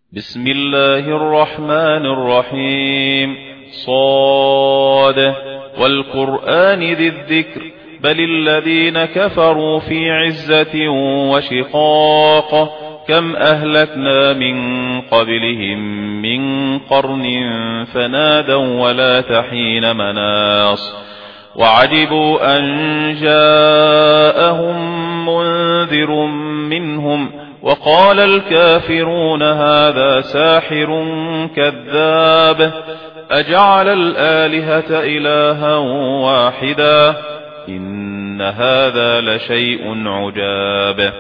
بسم الله الرحمن الرحيم. صاد والقرآن ذي الذكر بل الذين كفروا في عزة وشقاق كم أهلكنا من قبلهم من قرن فنادوا ولا تحين مناص وعجبوا أن جاءهم منذر منهم وقال الكافرون هذا ساحر كذاب أجعل الآلهة إلها واحدا إن هذا لشيء عجاب.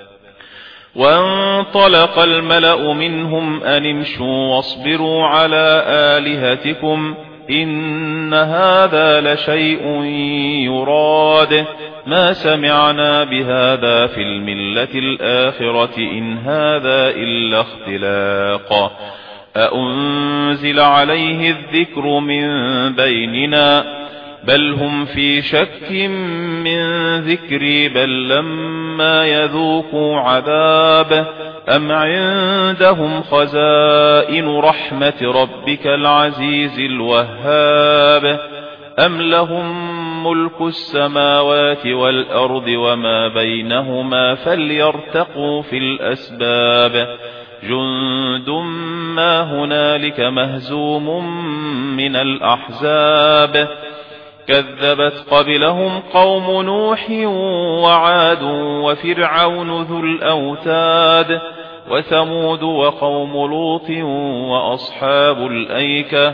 وانطلق الملأ منهم أن امشوا واصبروا على آلهتكم إن هذا لشيء يراد ما سمعنا بهذا في الملة الآخرة إن هذا إلا اختلاق أأنزل عليه الذكر من بيننا بل هم في شك من ذكري بل لما يذوقوا عذاب أم عندهم خزائن رحمة ربك العزيز الوهاب أم لهم ملك السماوات والأرض وما بينهما فليرتقوا في الأسباب جند ما هنالك مهزوم من الأحزاب كذبت قبلهم قوم نوح وعاد وفرعون ذو الأوتاد وثمود وقوم لوط وأصحاب الأيكة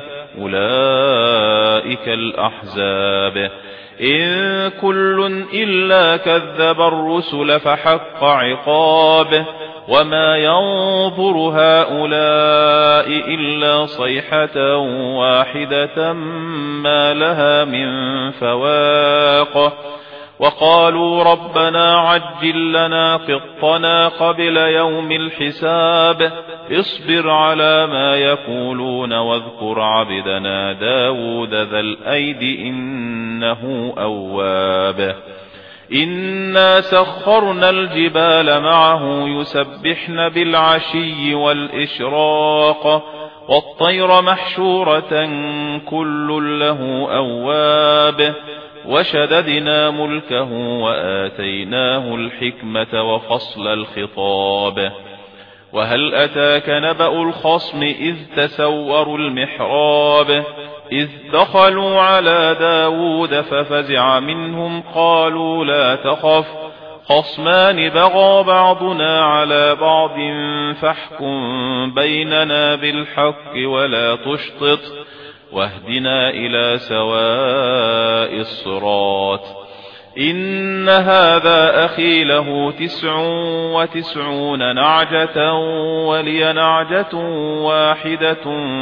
أولئك الأحزاب إن كل إلا كذب الرسل فحق عقاب وما ينظر هؤلاء إلا صيحة واحدة ما لها من فواق وقالوا ربنا عجل لنا قطنا قبل يوم الحساب اصبر على ما يقولون واذكر عبدنا داود ذا الأيد إنه أواب إنا سخرنا الجبال معه يسبحن بالعشي والإشراق والطير محشورة كل له أواب وشددنا ملكه وآتيناه الحكمة وفصل الخطاب وهل أتاك نبأ الخصم إذ تسوروا المحراب إذ دخلوا على داود ففزع منهم قالوا لا تخف خصمان بغى بعضنا على بعض فاحكم بيننا بالحق ولا تشطط واهدنا إلى سواء الصراط إن هذا أخي له 99 نعجة ولي نعجة واحدة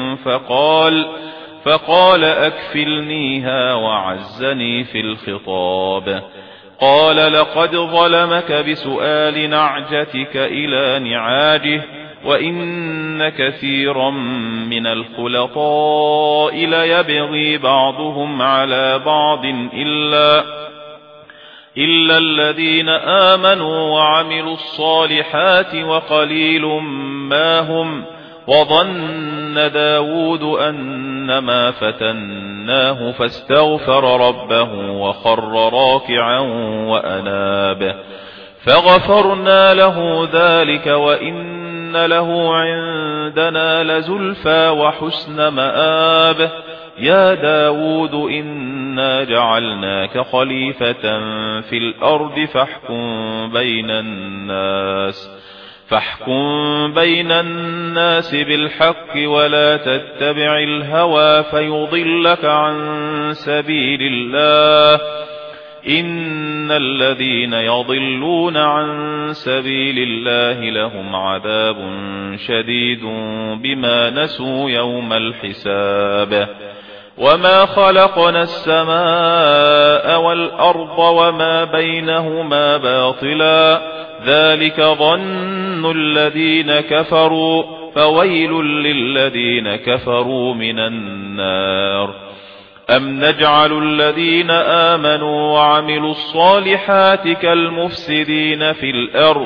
فقال أكفلنيها وعزني في الخطاب قال لقد ظلمك بسؤال نعجتك إلى نعاجه وإن كثيرا من الخلطاء ليبغي بعضهم على بعض إلا الذين آمنوا وعملوا الصالحات وقليل ما هم وظن داود أنما فتناه فاستغفر ربه وخر راكعا وأناب فغفرنا له ذلك وإن له عندنا لزلفى وحسن مآب يا داود إنا جعلناك خليفة في الأرض فاحكم بين الناس بالحق ولا تتبع الهوى فيضلك عن سبيل الله إن الذين يضلون عن سبيل الله لهم عذاب شديد بما نسوا يوم الحساب وما خلقنا السماء والأرض وما بينهما باطلا ذلك ظن الذين كفروا فويل للذين كفروا من النار أم نجعل الذين آمنوا وعملوا الصالحات كالمفسدين في الأرض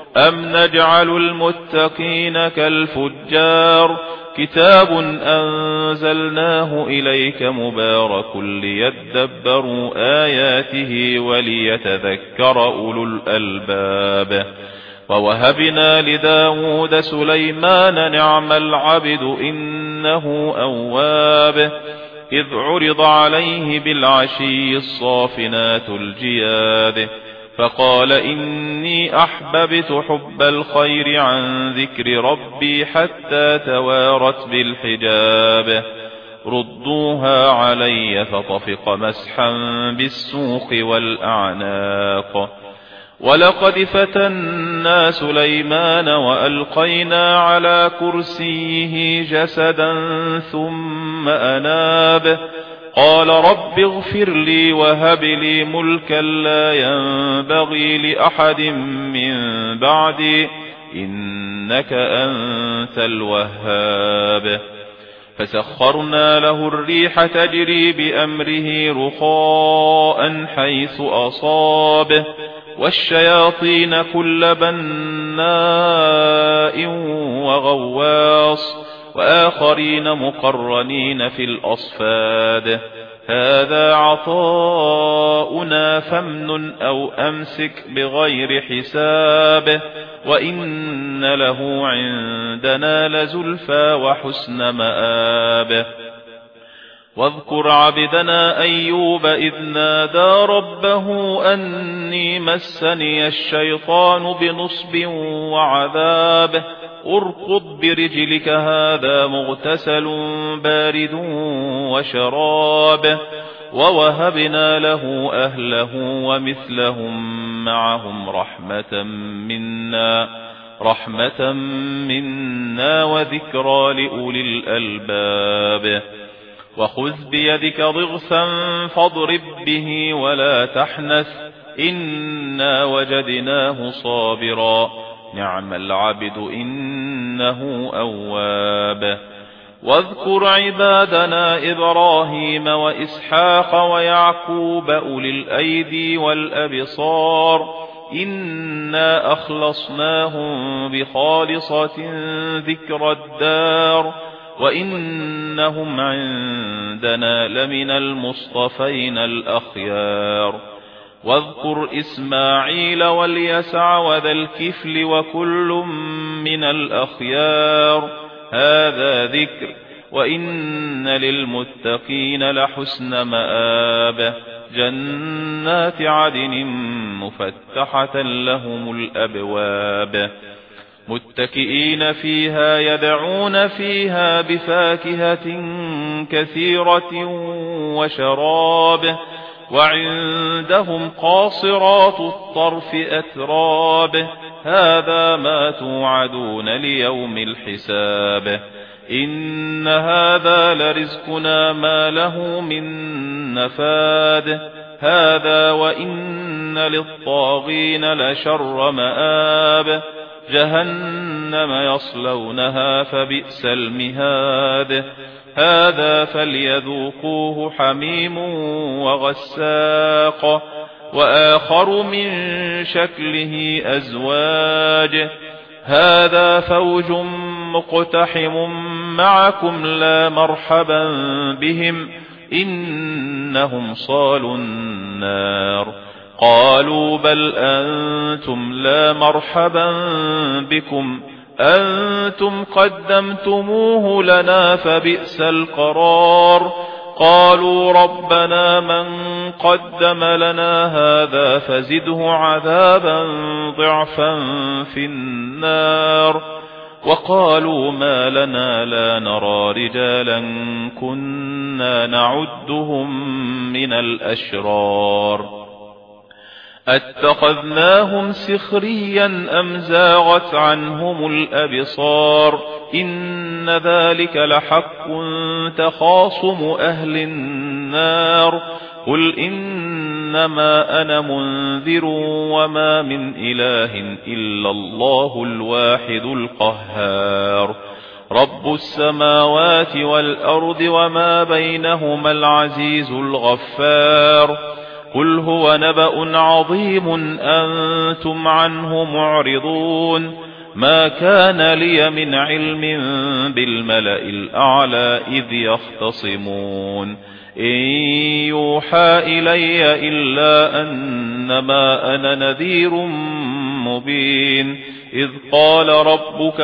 أم نجعل المتقين كالفجار كتاب أنزلناه إليك مبارك ليدبروا آياته وليتذكر أولو الألباب ووهبنا لداود سليمان نعم العبد إنه أواب إذ عرض عليه بالعشي الصافنات الجياد فقال إني أحببت حب الخير عن ذكر ربي حتى توارت بالحجاب ردوها علي فطفق مسحا بالسوق والأعناق ولقد فتنا سليمان وألقينا على كرسيه جسدا ثم أناب قال رب اغفر لي وهب لي ملكا لا ينبغي لأحد من بعدي إنك أنت الوهاب فسخرنا له الريح تجري بأمره رخاء حيث أصاب والشياطين كل بناء وغواص وآخرين مقرنين في الأصفاد هذا عطاؤنا فامنن أو أمسك بغير حساب وإن له عندنا لزلفى وحسن مآب واذكر عبدنا أيوب إذ نادى ربه أني مسني الشيطان بنصب وعذاب اركض برجلك هذا مغتسل بارد وشراب ووهبنا له أهله ومثلهم معهم رحمة منا وذكرى لأولي الألباب وخذ بيدك ضغثا فاضرب به ولا تحنث إنا وجدناه صابرا نعم العبد إنه أواب واذكر عبادنا إبراهيم وإسحاق ويعقوب أولي الأيدي والأبصار إنا أخلصناهم بخالصة ذكر الدار وإنهم عندنا لمن المصطفين الأخيار واذكر إسماعيل واليسع وذا الكفل وكل من الأخيار هذا ذكر وإن للمتقين لحسن مآب جنات عدن مفتحة لهم الأبواب متكئين فيها يدعون فيها بفاكهة كثيرة وشراب وعندهم قاصرات الطرف أتراب هذا ما توعدون ليوم الحساب إن هذا لرزقنا ما له من نفاد هذا وإن للطاغين لشر مآب جهنم يصلونها فبئس المهاد هذا فليذوقوه حميم وغساق وآخر من شكله أزواج هذا فوج مقتحم معكم لا مرحبا بهم إنهم صالوا النار قالوا بل أنتم لا مرحبا بكم أنتم قدمتموه لنا فبئس القرار قالوا ربنا من قدم لنا هذا فزده عذابا ضعفا في النار وقالوا ما لنا لا نرى رجالا كنا نعدهم من الأشرار أتخذناهم سخريا أم زاغت عنهم الأبصار إن ذلك لحق تخاصم أهل النار قل إنما أنا منذر وما من إله إلا الله الواحد القهار رب السماوات والأرض وما بينهما العزيز الغفار قل هو نبأ عظيم أنتم عنه معرضون ما كان لي من علم بالملأ الأعلى إذ يختصمون إن يوحى إلي إلا أنما أنا نذير مبين إذ قال ربك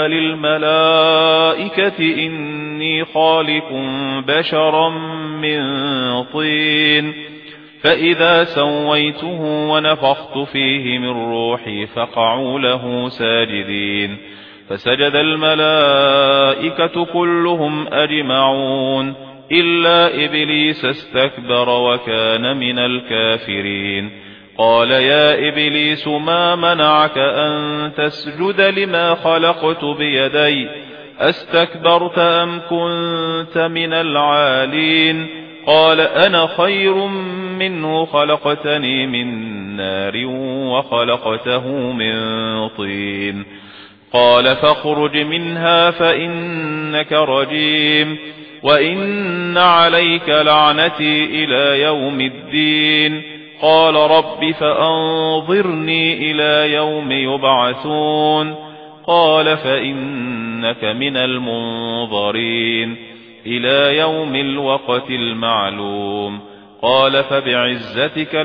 للملائكة إني خالق بشرا من طين فإذا سويته ونفخت فيه من روحي فقعوا له ساجدين فسجد الملائكة كلهم أجمعون إلا إبليس استكبر وكان من الكافرين قال يا إبليس ما منعك أن تسجد لما خلقت بيدي أستكبرت أم كنت من العالين قال أنا خير منه خلقتني من نار وخلقته من طين قال فاخرج منها فإنك رجيم وإن عليك لعنتي إلى يوم الدين قال رب فأنظرني إلى يوم يبعثون قال فإنك من المنظرين إلى يوم الوقت المعلوم قال فبعزتك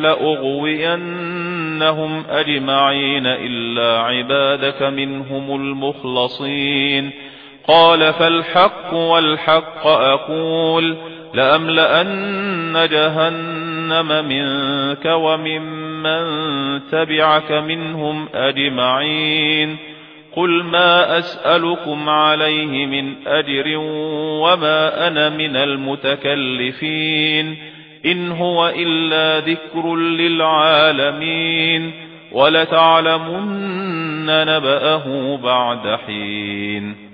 لأغوينهم أجمعين إلا عبادك منهم المخلصين قال فالحق والحق أقول لأملأن جهنم منك وممن تبعك منهم أجمعين قل ما أسألكم عليه من أجر وما أنا من المتكلفين إن هو إلا ذكر للعالمين ولتعلمن نبأه بعد حين